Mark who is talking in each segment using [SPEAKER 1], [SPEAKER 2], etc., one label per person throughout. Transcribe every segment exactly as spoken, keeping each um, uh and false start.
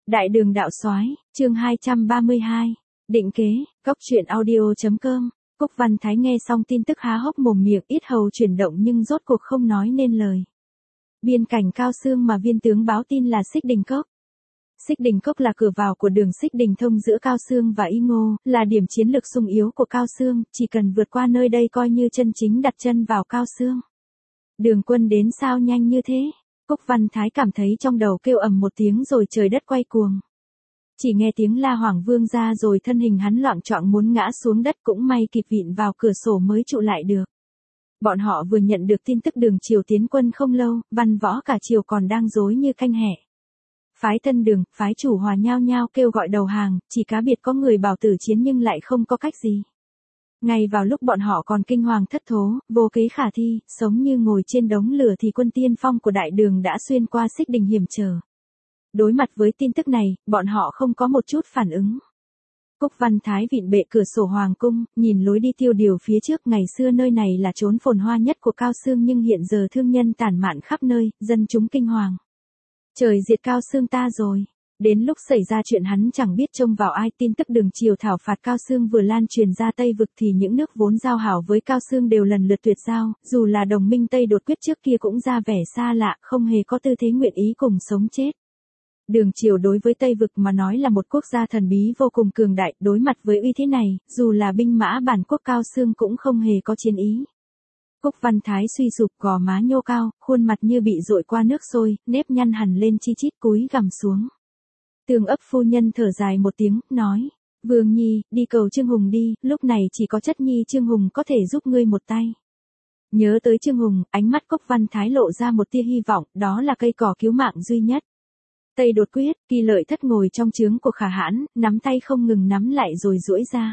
[SPEAKER 1] Đại đường đạo soái, chương hai trăm ba mươi hai. Định kế, cốc truyện audio chấm com. Cúc Văn Thái nghe xong tin tức há hốc mồm miệng, ít hầu chuyển động nhưng rốt cuộc không nói nên lời. Biên cảnh Cao Xương mà viên tướng báo tin là Xích Đình Cốc. Xích Đình Cốc là cửa vào của đường Xích Đình thông giữa Cao Xương và Y Ngô, là điểm chiến lược xung yếu của Cao Xương, chỉ cần vượt qua nơi đây coi như chân chính đặt chân vào Cao Xương. Đường quân đến sao nhanh như thế? Cúc Văn Thái cảm thấy trong đầu kêu ầm một tiếng rồi trời đất quay cuồng. Chỉ nghe tiếng la Hoàng Vương ra rồi thân hình hắn loạng choạng muốn ngã xuống đất, cũng may kịp vịn vào cửa sổ mới trụ lại được. Bọn họ vừa nhận được tin tức đường triều tiến quân không lâu, văn võ cả triều còn đang rối như canh hẹ. Phái thân đường, phái chủ hòa nhao nhao kêu gọi đầu hàng, chỉ cá biệt có người bảo tử chiến nhưng lại không có cách gì. Ngay vào lúc bọn họ còn kinh hoàng thất thố, vô kế khả thi, sống như ngồi trên đống lửa thì quân tiên phong của đại đường đã xuyên qua Xích Đình hiểm trở. Đối mặt với tin tức này, bọn họ không có một chút phản ứng. Cúc Văn Thái vịn bệ cửa sổ hoàng cung, nhìn lối đi tiêu điều phía trước. Ngày xưa nơi này là chốn phồn hoa nhất của Cao Xương nhưng hiện giờ thương nhân tản mạn khắp nơi, dân chúng kinh hoàng. Trời diệt Cao Xương ta rồi. Đến lúc xảy ra chuyện hắn chẳng biết trông vào ai. Tin tức đường triều thảo phạt Cao Xương vừa lan truyền ra Tây Vực thì những nước vốn giao hảo với Cao Xương đều lần lượt tuyệt giao, dù là đồng minh Tây đột quyết trước kia cũng ra vẻ xa lạ, không hề có tư thế nguyện ý cùng sống chết. Đường triều đối với Tây Vực mà nói là một quốc gia thần bí vô cùng cường đại, đối mặt với uy thế này, dù là binh mã bản quốc Cao Xương cũng không hề có chiến ý. Cúc Văn Thái suy sụp, gò má nhô cao, khuôn mặt như bị dội qua nước sôi, nếp nhăn hẳn lên chi chít, cúi gằm xuống. Tường ấp phu nhân thở dài một tiếng, nói, Vương Nhi, đi cầu Trương Hùng đi, lúc này chỉ có chất nhi Trương Hùng có thể giúp ngươi một tay. Nhớ tới Trương Hùng, ánh mắt Cúc Văn Thái lộ ra một tia hy vọng, đó là cây cỏ cứu mạng duy nhất. Tây đột quyết, Kỳ Lợi Thất ngồi trong trướng của Khả Hãn, nắm tay không ngừng nắm lại rồi duỗi ra.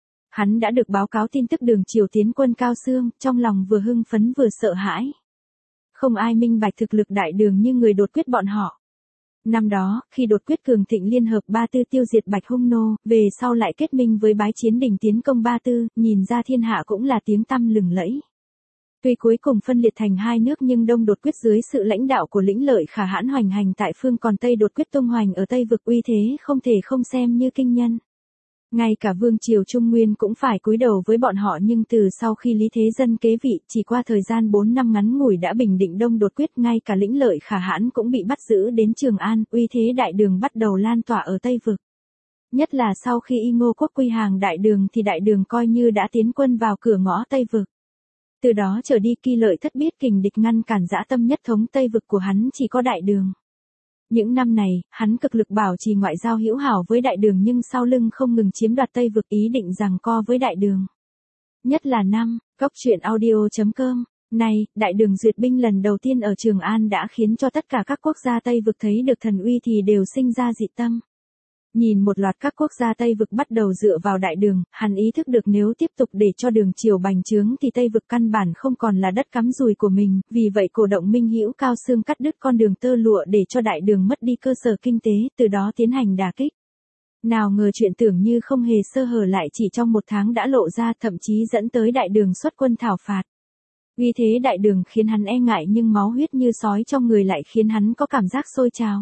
[SPEAKER 1] Hắn đã được báo cáo tin tức đường triều tiến quân Cao Xương, trong lòng vừa hưng phấn vừa sợ hãi. Không ai minh bạch thực lực đại đường như người đột quyết bọn họ. Năm đó, khi đột quyết cường thịnh liên hợp Ba Tư tiêu diệt Bạch Hung Nô, về sau lại kết minh với Bái Chiến Đình tiến công Ba Tư, nhìn ra thiên hạ cũng là tiếng tăm lừng lẫy. Tuy cuối cùng phân liệt thành hai nước nhưng Đông đột quyết dưới sự lãnh đạo của Lĩnh Lợi Khả Hãn hoành hành tại phương, còn Tây đột quyết tung hoành ở Tây Vực, uy thế không thể không xem như kinh nhân. Ngay cả vương triều Trung Nguyên cũng phải cúi đầu với bọn họ, nhưng từ sau khi Lý Thế Dân kế vị, chỉ qua thời gian bốn năm ngắn ngủi đã bình định Đông đột quyết, ngay cả Lĩnh Lợi Khả Hãn cũng bị bắt giữ đến Trường An, uy thế đại đường bắt đầu lan tỏa ở Tây Vực. Nhất là sau khi Y Ngô quốc quy hàng đại đường thì đại đường coi như đã tiến quân vào cửa ngõ Tây Vực. Từ đó trở đi, Kỳ Lợi Thất biết kình địch ngăn cản dã tâm nhất thống Tây Vực của hắn chỉ có đại đường. Những năm này, hắn cực lực bảo trì ngoại giao hữu hảo với đại đường nhưng sau lưng không ngừng chiếm đoạt Tây Vực, ý định giằng co với đại đường. Nhất là năm, cốc truyện audio chấm com, này, đại đường duyệt binh lần đầu tiên ở Trường An đã khiến cho tất cả các quốc gia Tây Vực thấy được thần uy thì đều sinh ra dị tâm. Nhìn một loạt các quốc gia Tây Vực bắt đầu dựa vào đại đường, hắn ý thức được nếu tiếp tục để cho đường triều bành trướng thì Tây Vực căn bản không còn là đất cắm dùi của mình, vì vậy cổ động Minh Hữu Cao Xương cắt đứt con đường tơ lụa để cho đại đường mất đi cơ sở kinh tế, từ đó tiến hành đả kích. Nào ngờ chuyện tưởng như không hề sơ hở lại chỉ trong một tháng đã lộ ra, thậm chí dẫn tới đại đường xuất quân thảo phạt. Vì thế đại đường khiến hắn e ngại nhưng máu huyết như sói trong người lại khiến hắn có cảm giác sôi trào.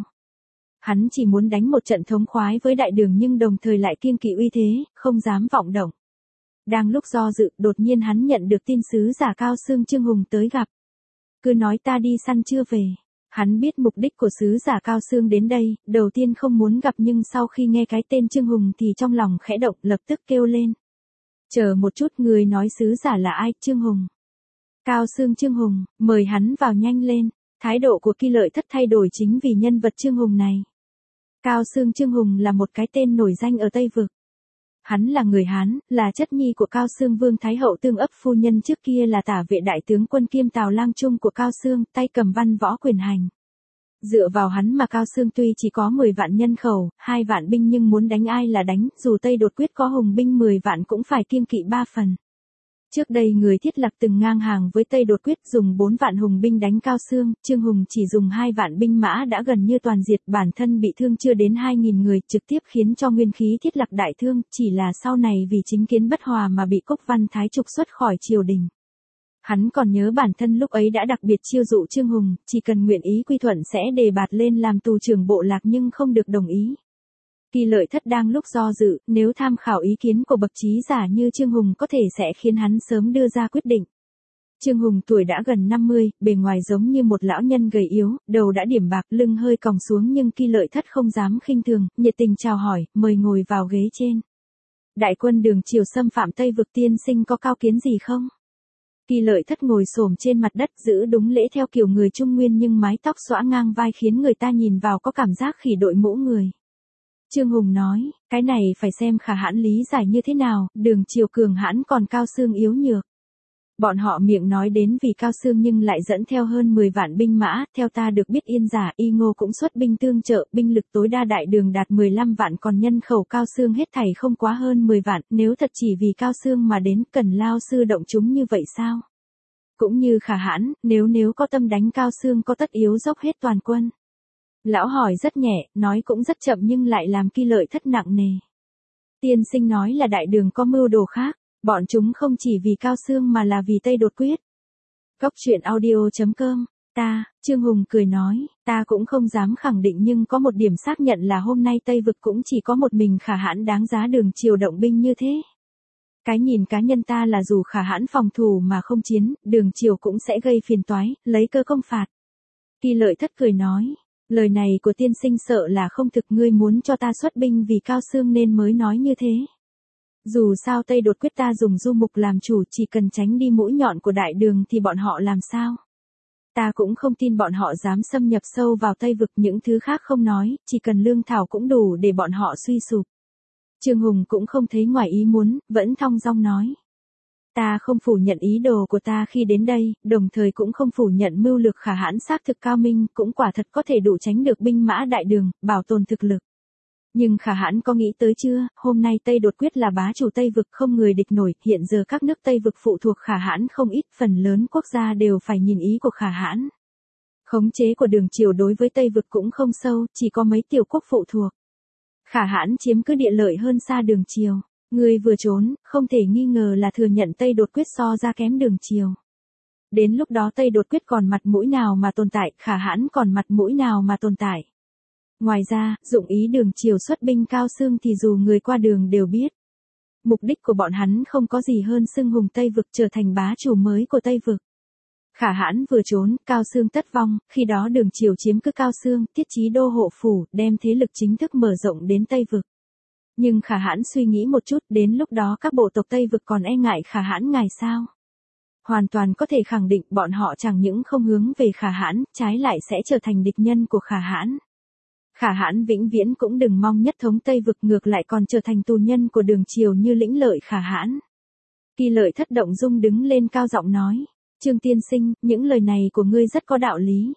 [SPEAKER 1] Hắn chỉ muốn đánh một trận thống khoái với đại đường nhưng đồng thời lại kiêng kỵ uy thế, không dám vọng động. Đang lúc do dự, đột nhiên hắn nhận được tin sứ giả Cao Xương Trương Hùng tới gặp. Cứ nói ta đi săn chưa về. Hắn biết mục đích của sứ giả Cao Xương đến đây, đầu tiên không muốn gặp nhưng sau khi nghe cái tên Trương Hùng thì trong lòng khẽ động, lập tức kêu lên. Chờ một chút, người nói sứ giả là ai? Trương Hùng. Cao Xương Trương Hùng, mời hắn vào nhanh lên. Thái độ của Kỳ Lợi Thất thay đổi chính vì nhân vật Trương Hùng này. Cao Xương Trương Hùng là một cái tên nổi danh ở Tây Vực. Hắn là người Hán, là chất nhi của Cao Xương Vương Thái Hậu Tương Ấp phu nhân, trước kia là tả vệ đại tướng quân kiêm Tào Lang Trung của Cao Xương, tay cầm văn võ quyền hành. Dựa vào hắn mà Cao Xương tuy chỉ có mười vạn nhân khẩu, hai vạn binh nhưng muốn đánh ai là đánh, dù Tây đột quyết có hùng binh mười vạn cũng phải kiêng kỵ ba phần. Trước đây người Thiết Lạc từng ngang hàng với Tây đột quyết dùng bốn vạn hùng binh đánh Cao Xương, Trương Hùng chỉ dùng hai vạn binh mã đã gần như toàn diệt, bản thân bị thương chưa đến hai nghìn người, trực tiếp khiến cho nguyên khí Thiết Lạc đại thương, chỉ là sau này vì chính kiến bất hòa mà bị Cúc Văn Thái trục xuất khỏi triều đình. Hắn còn nhớ bản thân lúc ấy đã đặc biệt chiêu dụ Trương Hùng, chỉ cần nguyện ý quy thuận sẽ đề bạt lên làm tù trưởng bộ lạc nhưng không được đồng ý. Kỳ Lợi Thất đang lúc do dự, nếu tham khảo ý kiến của bậc trí giả như Trương Hùng có thể sẽ khiến hắn sớm đưa ra quyết định. Trương Hùng tuổi đã gần năm mươi, bề ngoài giống như một lão nhân gầy yếu, đầu đã điểm bạc, lưng hơi còng xuống nhưng Kỳ Lợi Thất không dám khinh thường, nhiệt tình chào hỏi, mời ngồi vào ghế trên. Đại quân Đường Triều xâm phạm Tây vực, tiên sinh có cao kiến gì không? Kỳ Lợi Thất ngồi xổm trên mặt đất, giữ đúng lễ theo kiểu người Trung Nguyên nhưng mái tóc xõa ngang vai khiến người ta nhìn vào có cảm giác khỉ đội mũ người. Trương Hùng nói, cái này phải xem Khả Hãn lý giải như thế nào, Đường Triều cường hãn còn Cao Xương yếu nhược. Bọn họ miệng nói đến vì Cao Xương nhưng lại dẫn theo hơn mười vạn binh mã, theo ta được biết Yên Giả, Y Ngô cũng xuất binh tương trợ, binh lực tối đa Đại Đường đạt mười lăm vạn còn nhân khẩu Cao Xương hết thảy không quá hơn mười vạn, nếu thật chỉ vì Cao Xương mà đến cần lao sư động chúng như vậy sao? Cũng như Khả Hãn, nếu nếu có tâm đánh Cao Xương có tất yếu dốc hết toàn quân. Lão hỏi rất nhẹ, nói cũng rất chậm nhưng lại làm Kỳ Lợi Thất nặng nề. Tiên sinh nói là Đại Đường có mưu đồ khác. Bọn chúng không chỉ vì Cao Xương mà là vì Tây Đột Quyết. Cốc truyện audio chấm com, ta, Trương Hùng cười nói, ta cũng không dám khẳng định nhưng có một điểm xác nhận là hôm nay Tây vực cũng chỉ có một mình Khả Hãn đáng giá Đường Triều động binh như thế. Cái nhìn cá nhân ta là dù Khả Hãn phòng thủ mà không chiến, Đường Triều cũng sẽ gây phiền toái, lấy cơ công phạt. Kỳ Lợi Thất cười nói, lời này của tiên sinh sợ là không thực, ngươi muốn cho ta xuất binh vì Cao Xương nên mới nói như thế. Dù sao Tây Đột Quyết ta dùng du mục làm chủ, chỉ cần tránh đi mũi nhọn của Đại Đường thì bọn họ làm sao? Ta cũng không tin bọn họ dám xâm nhập sâu vào Tây vực, những thứ khác không nói, chỉ cần lương thảo cũng đủ để bọn họ suy sụp. Trương Hùng cũng không thấy ngoài ý muốn, vẫn thong dong nói. Ta không phủ nhận ý đồ của ta khi đến đây, đồng thời cũng không phủ nhận mưu lược Khả Hãn xác thực cao minh, cũng quả thật có thể đủ tránh được binh mã Đại Đường, bảo tồn thực lực. Nhưng Khả Hãn có nghĩ tới chưa, hôm nay Tây Đột Quyết là bá chủ Tây vực không người địch nổi, hiện giờ các nước Tây vực phụ thuộc Khả Hãn không ít, phần lớn quốc gia đều phải nhìn ý của Khả Hãn. Khống chế của Đường Triều đối với Tây vực cũng không sâu, chỉ có mấy tiểu quốc phụ thuộc. Khả Hãn chiếm cứ địa lợi hơn xa Đường Triều, người vừa trốn, không thể nghi ngờ là thừa nhận Tây Đột Quyết so ra kém Đường Triều. Đến lúc đó Tây Đột Quyết còn mặt mũi nào mà tồn tại, Khả Hãn còn mặt mũi nào mà tồn tại. Ngoài ra, dụng ý Đường Triều xuất binh Cao Xương thì dù người qua đường đều biết. Mục đích của bọn hắn không có gì hơn xưng hùng Tây vực, trở thành bá chủ mới của Tây vực. Khả Hãn vừa trốn, Cao Xương tất vong, khi đó Đường Triều chiếm cứ Cao Xương, thiết chí đô hộ phủ, đem thế lực chính thức mở rộng đến Tây vực. Nhưng Khả Hãn suy nghĩ một chút, đến lúc đó các bộ tộc Tây vực còn e ngại Khả Hãn ngài sao? Hoàn toàn có thể khẳng định bọn họ chẳng những không hướng về Khả Hãn, trái lại sẽ trở thành địch nhân của Khả Hãn. Khả Hãn vĩnh viễn cũng đừng mong nhất thống Tây vực, ngược lại còn trở thành tù nhân của Đường Triều như lĩnh lợi Khả Hãn. Kỳ Lợi Thất động dung đứng lên cao giọng nói, Trương tiên sinh, những lời này của ngươi rất có đạo lý.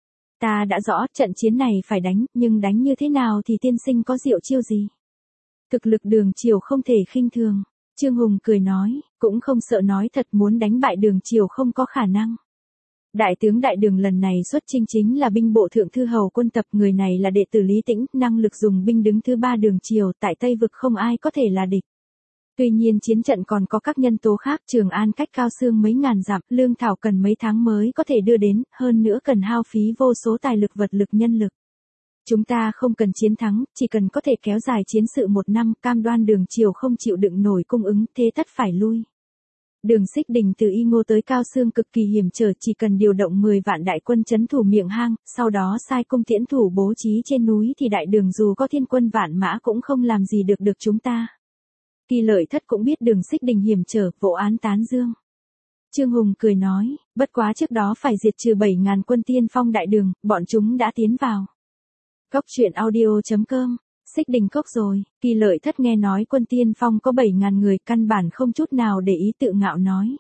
[SPEAKER 1] Ta đã rõ trận chiến này phải đánh, nhưng đánh như thế nào thì tiên sinh có diệu chiêu gì? Thực lực Đường Triều không thể khinh thường. Trương Hùng cười nói, cũng không sợ nói thật, muốn đánh bại Đường Triều không có khả năng. Đại tướng Đại Đường lần này xuất chinh chính là binh bộ thượng thư hầu quân Tập, người này là đệ tử Lý Tĩnh, năng lực dùng binh đứng thứ ba Đường Triều, tại Tây vực không ai có thể là địch. Tuy nhiên chiến trận còn có các nhân tố khác, Trường An cách Cao Xương mấy ngàn dặm, lương thảo cần mấy tháng mới có thể đưa đến, hơn nữa cần hao phí vô số tài lực, vật lực, nhân lực. Chúng ta không cần chiến thắng, chỉ cần có thể kéo dài chiến sự một năm, cam đoan Đường Triều không chịu đựng nổi cung ứng, thế tất phải lui. Đường Xích Đình từ Y Ngô tới Cao Xương cực kỳ hiểm trở, chỉ cần điều động mười vạn đại quân trấn thủ miệng hang, sau đó sai cung tiễn thủ bố trí trên núi thì Đại Đường dù có thiên quân vạn mã cũng không làm gì được được chúng ta. Kỳ Lợi Thất cũng biết Đường Xích Đình hiểm trở, vỗ án tán dương. Trương Hùng cười nói, bất quá trước đó phải diệt trừ bảy ngàn quân tiên phong Đại Đường, bọn chúng đã tiến vào. Cốc truyện audio chấm com, Xích Đình cốc rồi. Kỳ Lợi Thất nghe nói quân tiên phong có bảy ngàn người, căn bản không chút nào để ý, tự ngạo nói.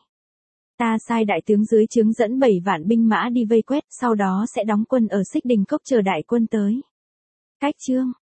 [SPEAKER 1] Ta sai đại tướng dưới trướng dẫn bảy vạn binh mã đi vây quét, sau đó sẽ đóng quân ở Xích Đình cốc chờ đại quân tới. Cách chương